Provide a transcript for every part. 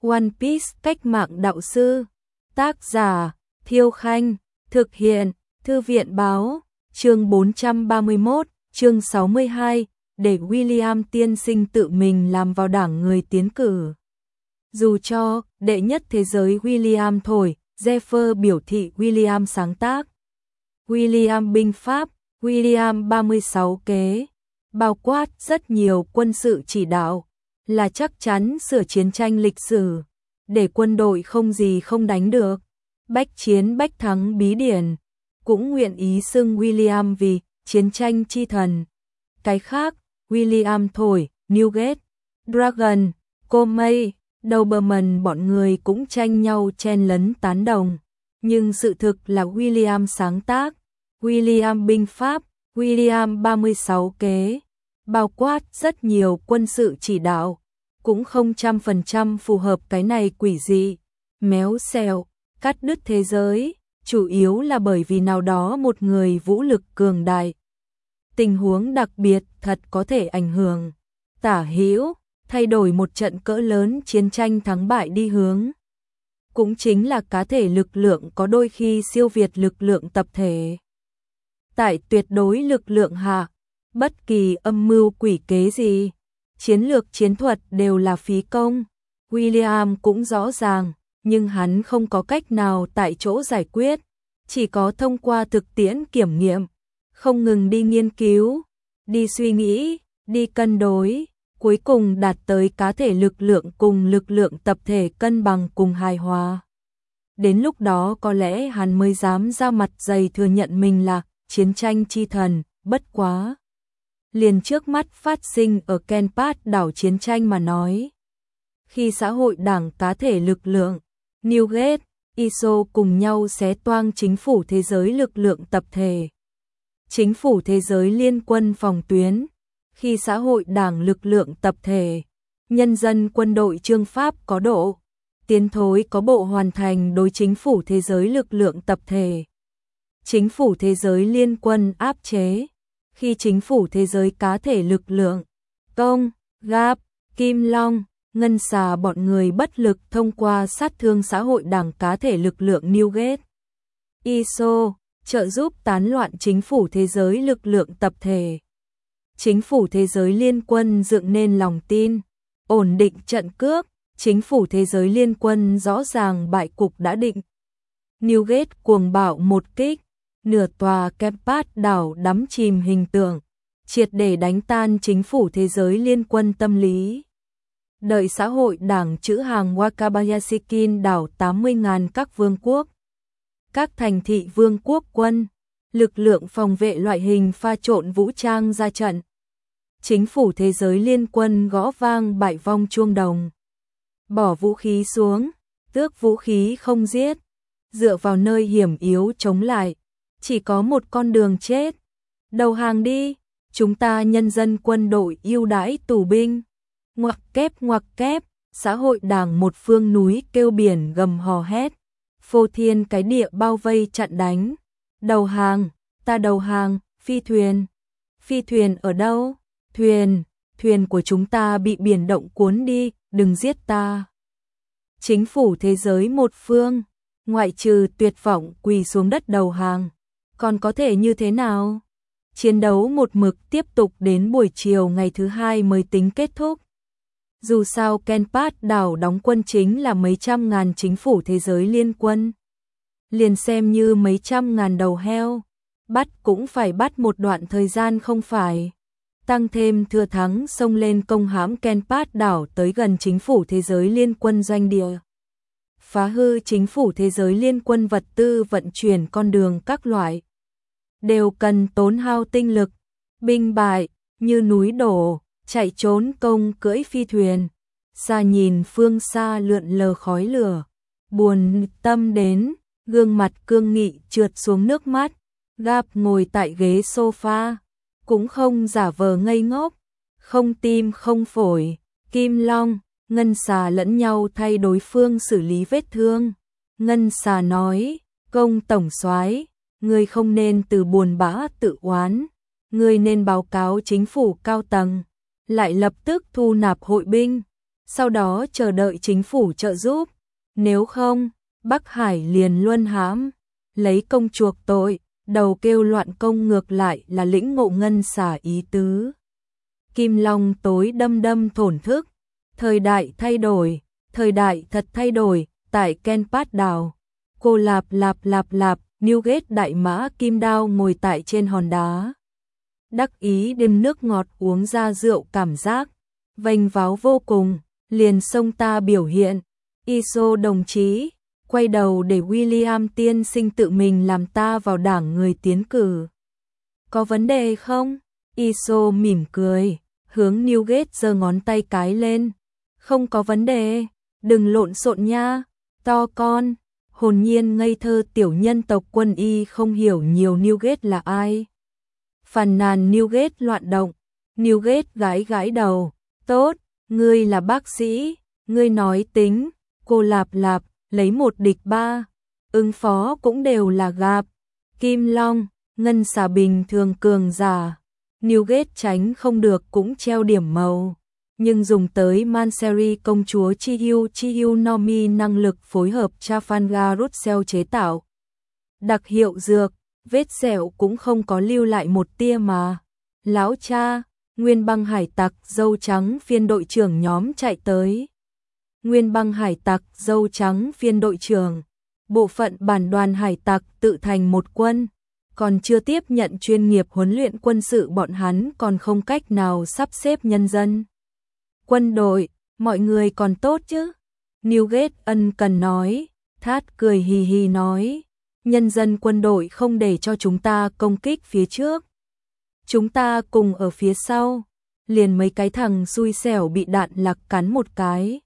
One Piece cách mạng đạo sư. Tác giả Thiêu Khanh. Thực hiện Thư viện báo. Chương 431, chương 62, để William tiên sinh tự mình làm vào đảng người tiến cử. Dù cho đệ nhất thế giới William thổi, Zephyr biểu thị William sáng tác. William binh pháp, William 36 kế, bao quát rất nhiều quân sự chỉ đạo, là chắc chắn sửa chiến tranh lịch sử, để quân đội không gì không đánh được. Bách chiến bách thắng bí điển, cũng nguyện ý xưng William vì chiến tranh chi thần. Cái khác, William thổi, Newgate, Dragon, Comey, Doberman bọn người cũng tranh nhau chen lấn tán đồng. Nhưng sự thực là William sáng tác, William binh pháp, William 36 kế, bao quát rất nhiều quân sự chỉ đạo, cũng không 100% phù hợp cái này quỷ dị, méo xẹo, cắt đứt thế giới, chủ yếu là bởi vì nào đó một người vũ lực cường đại. Tình huống đặc biệt thật có thể ảnh hưởng tả hữu, thay đổi một trận cỡ lớn chiến tranh thắng bại đi hướng. Cũng chính là cá thể lực lượng có đôi khi siêu việt lực lượng tập thể. Tại tuyệt đối lực lượng hạ, bất kỳ âm mưu quỷ kế gì, chiến lược chiến thuật đều là phí công. William cũng rõ ràng, nhưng hắn không có cách nào tại chỗ giải quyết, chỉ có thông qua thực tiễn kiểm nghiệm, không ngừng đi nghiên cứu, đi suy nghĩ, đi cân đối, cuối cùng đạt tới cá thể lực lượng cùng lực lượng tập thể cân bằng cùng hài hòa. Đến lúc đó có lẽ hắn mới dám ra mặt dày thừa nhận mình là chiến tranh chi thần, bất quá. Liền trước mắt phát sinh ở Kenpat đảo chiến tranh mà nói. Khi xã hội đảng cá thể lực lượng, Newgate, ISO cùng nhau xé toang chính phủ thế giới lực lượng tập thể. Chính phủ thế giới liên quân phòng tuyến, khi xã hội đảng lực lượng tập thể, nhân dân quân đội chương pháp có độ, tiến thối có bộ hoàn thành đối chính phủ thế giới lực lượng tập thể. Chính phủ thế giới liên quân áp chế, khi chính phủ thế giới cá thể lực lượng, Công, Gap, Kim Long, Ngân Xà bọn người bất lực thông qua sát thương xã hội đảng cá thể lực lượng Newgate. ISO, trợ giúp tán loạn chính phủ thế giới lực lượng tập thể. Chính phủ thế giới liên quân dựng nên lòng tin, ổn định trận cước, chính phủ thế giới liên quân rõ ràng bại cục đã định. Newgate cuồng bạo một kích, nửa tòa Kenpat đảo đắm chìm hình tượng, triệt để đánh tan chính phủ thế giới liên quân tâm lý. Đợi xã hội đảng trữ hàng Wakabayashikin đảo 80.000 các vương quốc, các thành thị vương quốc quân, lực lượng phòng vệ loại hình pha trộn vũ trang ra trận. Chính phủ thế giới liên quân gõ vang bại vong chuông đồng. Bỏ vũ khí xuống, tước vũ khí không giết, dựa vào nơi hiểm yếu chống lại, chỉ có một con đường chết. Đầu hàng đi, chúng ta nhân dân quân đội ưu đãi tù binh. Ngoặc kép, xã hội đảng một phương núi kêu biển gầm hò hét. Phô thiên cái địa bao vây chặn đánh. Đầu hàng, ta đầu hàng, phi thuyền. Phi thuyền ở đâu? Thuyền của chúng ta bị biển động cuốn đi, đừng giết ta. Chính phủ thế giới một phương, ngoại trừ tuyệt vọng quỳ xuống đất đầu hàng, còn có thể như thế nào? Chiến đấu một mực tiếp tục đến buổi chiều ngày thứ hai mới tính kết thúc. Dù sao Kenpat đảo đóng quân chính là mấy trăm ngàn chính phủ thế giới liên quân. Liền xem như mấy trăm ngàn đầu heo, bắt cũng phải bắt một đoạn thời gian không phải. Tăng thêm thừa thắng xông lên công hãm Kenpat đảo tới gần chính phủ thế giới liên quân doanh địa. Phá hư chính phủ thế giới liên quân vật tư vận chuyển con đường các loại. Đều cần tốn hao tinh lực, binh bại, như núi đổ, chạy trốn công cưỡi phi thuyền. Xa nhìn phương xa lượn lờ khói lửa, buồn tâm đến, gương mặt cương nghị trượt xuống nước mắt. Gap ngồi tại ghế sofa, cũng không giả vờ ngây ngốc, không tim không phổi. Kim Long, Ngân Xà lẫn nhau thay đối phương xử lý vết thương. Ngân Xà nói, Công tổng soái, ngươi không nên từ buồn bã tự oán, ngươi nên báo cáo chính phủ cao tầng, lại lập tức thu nạp hội binh. sau đó chờ đợi chính phủ trợ giúp. Nếu không, Bắc Hải liền luân hãm, lấy công chuộc tội, đầu kêu loạn công ngược lại là lĩnh ngộ ngân xả ý tứ. Kim Long tối đâm đâm thổn thức, thời đại thay đổi, thời đại thật thay đổi, tại Ken Pát Đào. Cô lạp lạp lạp lạp, Newgate đại mã kim đao ngồi tại trên hòn đá. Đắc ý đêm nước ngọt uống ra rượu cảm giác, vênh váo vô cùng, liền xông ta biểu hiện. Iso đồng chí, quay đầu để William tiên sinh tự mình làm ta vào đảng người tiến cử. Có vấn đề không? Iso mỉm cười, hướng Newgate giơ ngón tay cái lên. Không có vấn đề, đừng lộn xộn nha, to con. Hồn nhiên ngây thơ tiểu nhân tộc Quân Y không hiểu nhiều Newgate là ai. Phàn nàn Newgate loạn động. Newgate gãi gãi đầu. Tốt, ngươi là bác sĩ, ngươi nói tính. Cô lạp lạp, lấy 1 địch 3. Ứng phó cũng đều là gặp. Kim Long, ngân xà bình thường cường giả. Newgate tránh không được cũng treo điểm màu. Nhưng dùng tới Manseri công chúa Chihiu Nomi năng lực phối hợp Trafalgar Russell chế tạo. Đặc hiệu dược, vết sẹo cũng không có lưu lại một tia mà. Lão cha, Nguyên Băng hải tặc dâu trắng phiên đội trưởng nhóm chạy tới. Nguyên Băng hải tặc dâu trắng phiên đội trưởng, bộ phận bản đoàn hải tặc tự thành một quân, còn chưa tiếp nhận chuyên nghiệp huấn luyện quân sự, bọn hắn còn không cách nào sắp xếp nhân dân. Quân đội, mọi người còn tốt chứ? Newgate ân cần nói. Thát cười hì hì nói, nhân dân quân đội không để cho chúng ta công kích phía trước. Chúng ta cùng ở phía sau, liền mấy cái thằng xui xẻo bị đạn lạc cắn một cái.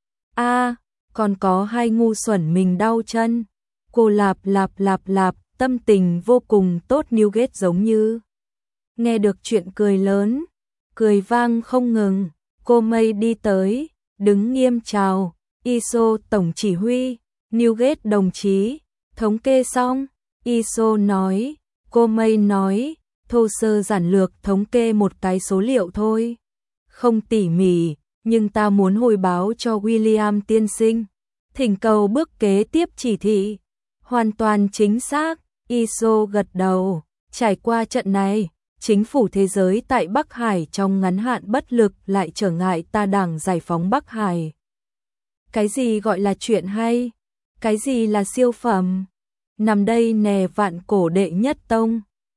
Còn có 2 ngu xuẩn mình đau chân. Cô lạp lạp lạp lạp, tâm tình vô cùng tốt. Newgate giống như nghe được chuyện cười lớn, cười vang không ngừng. Cô Mây đi tới, đứng nghiêm chào. Iso tổng chỉ huy, Newgate đồng chí, thống kê xong. Iso nói, cô Mây nói, thô sơ giản lược thống kê một cái số liệu thôi. Không tỉ mỉ, nhưng ta muốn hồi báo cho William tiên sinh. Thỉnh cầu bước kế tiếp chỉ thị. Hoàn toàn chính xác, Iso gật đầu. Trải qua trận này, chính phủ thế giới tại Bắc Hải trong ngắn hạn bất lực lại trở ngại ta đảng giải phóng Bắc Hải. Cái gì gọi là chuyện hay? Cái gì là siêu phẩm? Nằm đây nè vạn cổ đệ nhất tông.